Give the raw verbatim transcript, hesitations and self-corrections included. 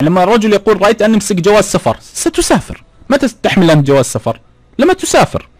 لما الرجل يقول رأيت أن أمسك جواز سفر، ستسافر. متى تحمل أنت جواز سفر؟ لما تسافر.